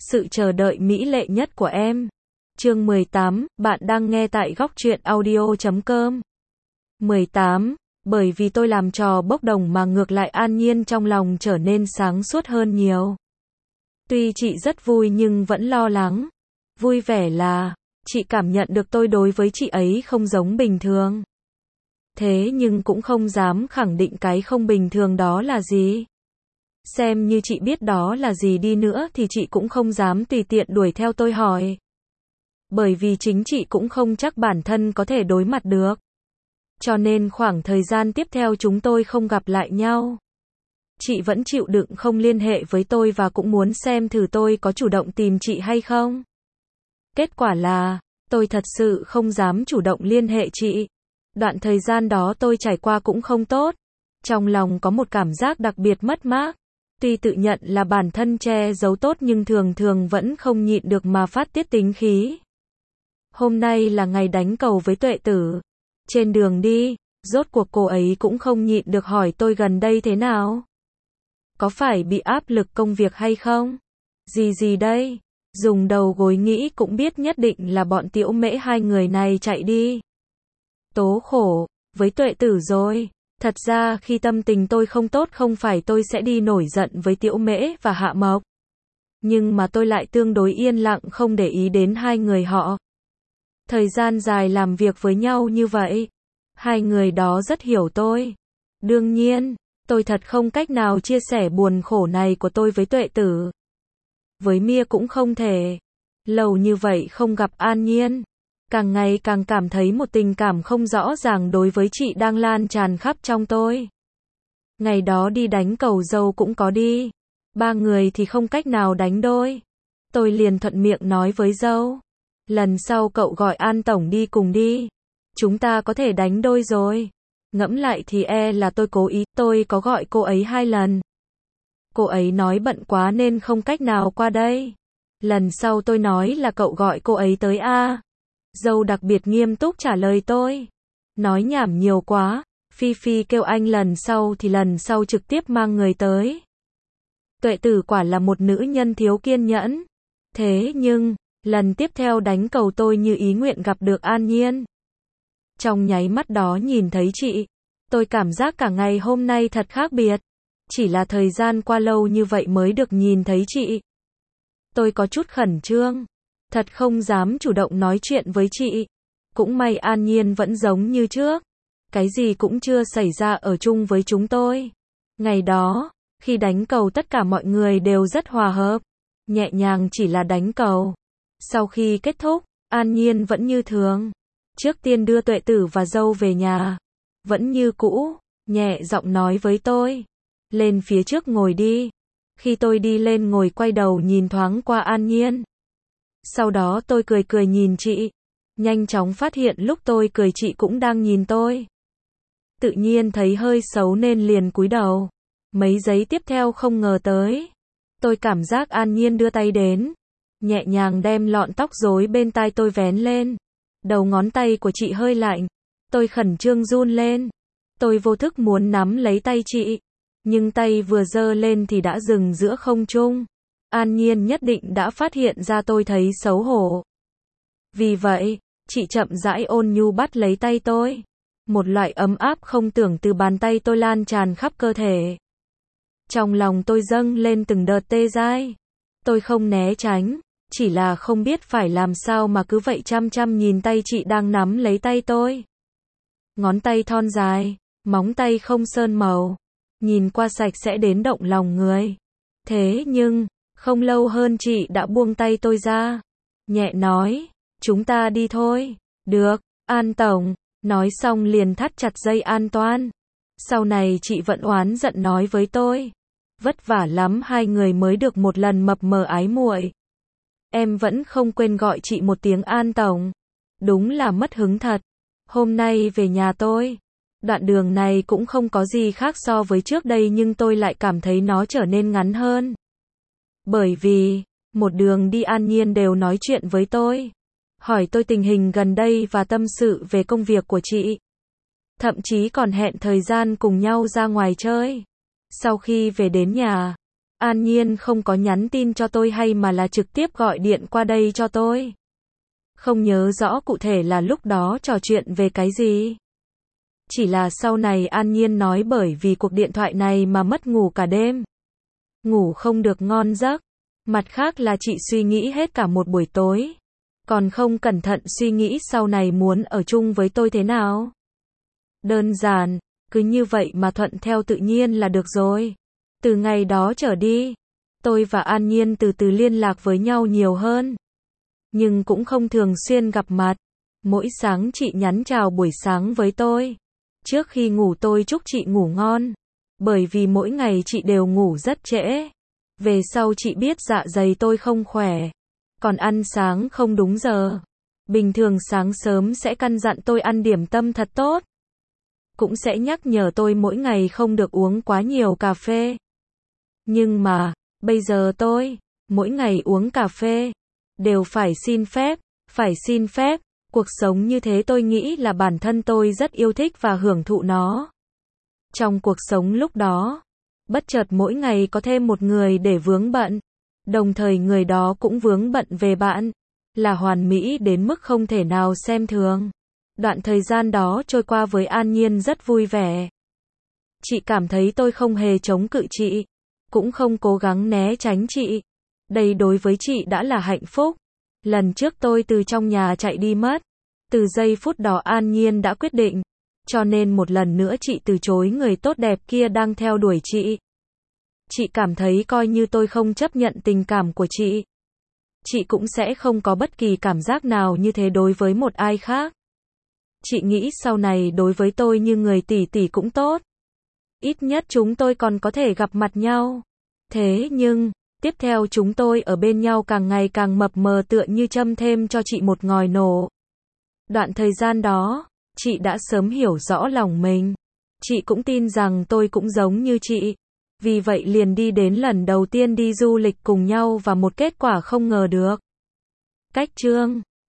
Sự chờ đợi mỹ lệ nhất của em. Chương 18, bạn đang nghe tại góc truyện audio.com. 18. Bởi vì tôi làm trò bốc đồng mà ngược lại An Nhiên trong lòng trở nên sáng suốt hơn nhiều. Tuy chị rất vui nhưng vẫn lo lắng. Vui vẻ là, chị cảm nhận được tôi đối với chị ấy không giống bình thường. Thế nhưng cũng không dám khẳng định cái không bình thường đó là gì. Xem như chị biết đó là gì đi nữa thì chị cũng không dám tùy tiện đuổi theo tôi hỏi. Bởi vì chính chị cũng không chắc bản thân có thể đối mặt được. Cho nên khoảng thời gian tiếp theo chúng tôi không gặp lại nhau. Chị vẫn chịu đựng không liên hệ với tôi và cũng muốn xem thử tôi có chủ động tìm chị hay không. Kết quả là, tôi thật sự không dám chủ động liên hệ chị. Đoạn thời gian đó tôi trải qua cũng không tốt. Trong lòng có một cảm giác đặc biệt mất mát. Tuy tự nhận là bản thân che giấu tốt nhưng thường thường vẫn không nhịn được mà phát tiết tính khí. Hôm nay là ngày đánh cầu với Tuệ Tử. Trên đường đi, rốt cuộc cô ấy cũng không nhịn được hỏi tôi gần đây thế nào. Có phải bị áp lực công việc hay không? Gì đây? Dùng đầu gối nghĩ cũng biết nhất định là bọn Tiểu Mễ hai người này chạy đi. Tố khổ, với Tuệ Tử rồi. Thật ra khi tâm tình tôi không tốt không phải tôi sẽ đi nổi giận với Tiểu Mễ và Hạ Mộc. Nhưng mà tôi lại tương đối yên lặng không để ý đến hai người họ. Thời gian dài làm việc với nhau như vậy, hai người đó rất hiểu tôi. Đương nhiên, tôi thật không cách nào chia sẻ buồn khổ này của tôi với Tuệ Tử. Với Mia cũng không thể. Lâu như vậy không gặp An Nhiên. Càng ngày càng cảm thấy một tình cảm không rõ ràng đối với chị đang lan tràn khắp trong tôi. Ngày đó đi đánh cầu dâu cũng có đi. Ba người thì không cách nào đánh đôi. Tôi liền thuận miệng nói với dâu. Lần sau cậu gọi An Tổng đi cùng đi. Chúng ta có thể đánh đôi rồi. Ngẫm lại thì là tôi cố ý, tôi có gọi cô ấy 2 lần. Cô ấy nói bận quá nên không cách nào qua đây. Lần sau tôi nói là cậu gọi cô ấy tới a. Dâu đặc biệt nghiêm túc trả lời tôi. Nói nhảm nhiều quá, Phi Phi kêu anh lần sau thì lần sau trực tiếp mang người tới. Tuệ Tử quả là một nữ nhân thiếu kiên nhẫn. Thế nhưng, lần tiếp theo đánh cầu tôi như ý nguyện gặp được An Nhiên. Trong nháy mắt đó nhìn thấy chị, tôi cảm giác cả ngày hôm nay thật khác biệt. Chỉ là thời gian qua lâu như vậy mới được nhìn thấy chị. Tôi có chút khẩn trương. Thật không dám chủ động nói chuyện với chị. Cũng may An Nhiên vẫn giống như trước. Cái gì cũng chưa xảy ra ở chung với chúng tôi. Ngày đó, khi đánh cầu tất cả mọi người đều rất hòa hợp. Nhẹ nhàng chỉ là đánh cầu. Sau khi kết thúc, An Nhiên vẫn như thường. Trước tiên đưa Tuệ Tử và dâu về nhà. Vẫn như cũ, nhẹ giọng nói với tôi. Lên phía trước ngồi đi. Khi tôi đi lên ngồi quay đầu nhìn thoáng qua An Nhiên. Sau đó tôi cười nhìn chị. Nhanh chóng phát hiện lúc tôi cười chị cũng đang nhìn tôi. Tự nhiên thấy hơi xấu nên liền cúi đầu. Mấy giây tiếp theo không ngờ tới. Tôi cảm giác An Nhiên đưa tay đến. Nhẹ nhàng đem lọn tóc rối bên tai tôi vén lên. Đầu ngón tay của chị hơi lạnh. Tôi khẩn trương run lên. Tôi vô thức muốn nắm lấy tay chị. Nhưng tay vừa giơ lên thì đã dừng giữa không trung. An Nhiên nhất định đã phát hiện ra tôi thấy xấu hổ. Vì vậy, chị chậm rãi ôn nhu bắt lấy tay tôi. Một loại ấm áp không tưởng từ bàn tay tôi lan tràn khắp cơ thể. Trong lòng tôi dâng lên từng đợt tê dai. Tôi không né tránh, chỉ là không biết phải làm sao mà cứ vậy chăm chăm nhìn tay chị đang nắm lấy tay tôi. Ngón tay thon dài, móng tay không sơn màu. Nhìn qua sạch sẽ đến động lòng người. Thế nhưng, không lâu hơn chị đã buông tay tôi ra. Nhẹ nói, chúng ta đi thôi. Được, An Tổng. Nói xong liền thắt chặt dây an toàn. Sau này chị vẫn oán giận nói với tôi. Vất vả lắm hai người mới được một lần mập mờ ái muội. Em vẫn không quên gọi chị một tiếng An Tổng. Đúng là mất hứng thật. Hôm nay về nhà tôi. Đoạn đường này cũng không có gì khác so với trước đây nhưng tôi lại cảm thấy nó trở nên ngắn hơn. Bởi vì, một đường đi An Nhiên đều nói chuyện với tôi. Hỏi tôi tình hình gần đây và tâm sự về công việc của chị. Thậm chí còn hẹn thời gian cùng nhau ra ngoài chơi. Sau khi về đến nhà, An Nhiên không có nhắn tin cho tôi hay mà là trực tiếp gọi điện qua đây cho tôi. Không nhớ rõ cụ thể là lúc đó trò chuyện về cái gì. Chỉ là sau này An Nhiên nói bởi vì cuộc điện thoại này mà mất ngủ cả đêm. Ngủ không được ngon giấc. Mặt khác là chị suy nghĩ hết cả một buổi tối. Còn không cẩn thận suy nghĩ sau này muốn ở chung với tôi thế nào. Đơn giản, cứ như vậy mà thuận theo tự nhiên là được rồi. Từ ngày đó trở đi, tôi và An Nhiên từ từ liên lạc với nhau nhiều hơn. Nhưng cũng không thường xuyên gặp mặt. Mỗi sáng chị nhắn chào buổi sáng với tôi. Trước khi ngủ tôi chúc chị ngủ ngon. Bởi vì mỗi ngày chị đều ngủ rất trễ. Về sau chị biết dạ dày tôi không khỏe. Còn ăn sáng không đúng giờ. Bình thường sáng sớm sẽ căn dặn tôi ăn điểm tâm thật tốt. Cũng sẽ nhắc nhở tôi mỗi ngày không được uống quá nhiều cà phê. Nhưng mà, bây giờ tôi, mỗi ngày uống cà phê, đều phải xin phép, cuộc sống như thế tôi nghĩ là bản thân tôi rất yêu thích và hưởng thụ nó. Trong cuộc sống lúc đó, bất chợt mỗi ngày có thêm một người để vướng bận, đồng thời người đó cũng vướng bận về bạn, là hoàn mỹ đến mức không thể nào xem thường. Đoạn thời gian đó trôi qua với An Nhiên rất vui vẻ. Chị cảm thấy tôi không hề chống cự chị, cũng không cố gắng né tránh chị. Đây đối với chị đã là hạnh phúc. Lần trước tôi từ trong nhà chạy đi mất. Từ giây phút đó An Nhiên đã quyết định. Cho nên một lần nữa chị từ chối người tốt đẹp kia đang theo đuổi chị. Chị cảm thấy coi như tôi không chấp nhận tình cảm của chị cũng sẽ không có bất kỳ cảm giác nào như thế đối với một ai khác. Chị nghĩ sau này đối với tôi như người tỷ tỷ cũng tốt. Ít nhất chúng tôi còn có thể gặp mặt nhau. Thế nhưng, tiếp theo chúng tôi ở bên nhau càng ngày càng mập mờ tựa như châm thêm cho chị một ngòi nổ. Đoạn thời gian đó, chị đã sớm hiểu rõ lòng mình. Chị cũng tin rằng tôi cũng giống như chị. Vì vậy liền đi đến lần đầu tiên đi du lịch cùng nhau và một kết quả không ngờ được. Cách chương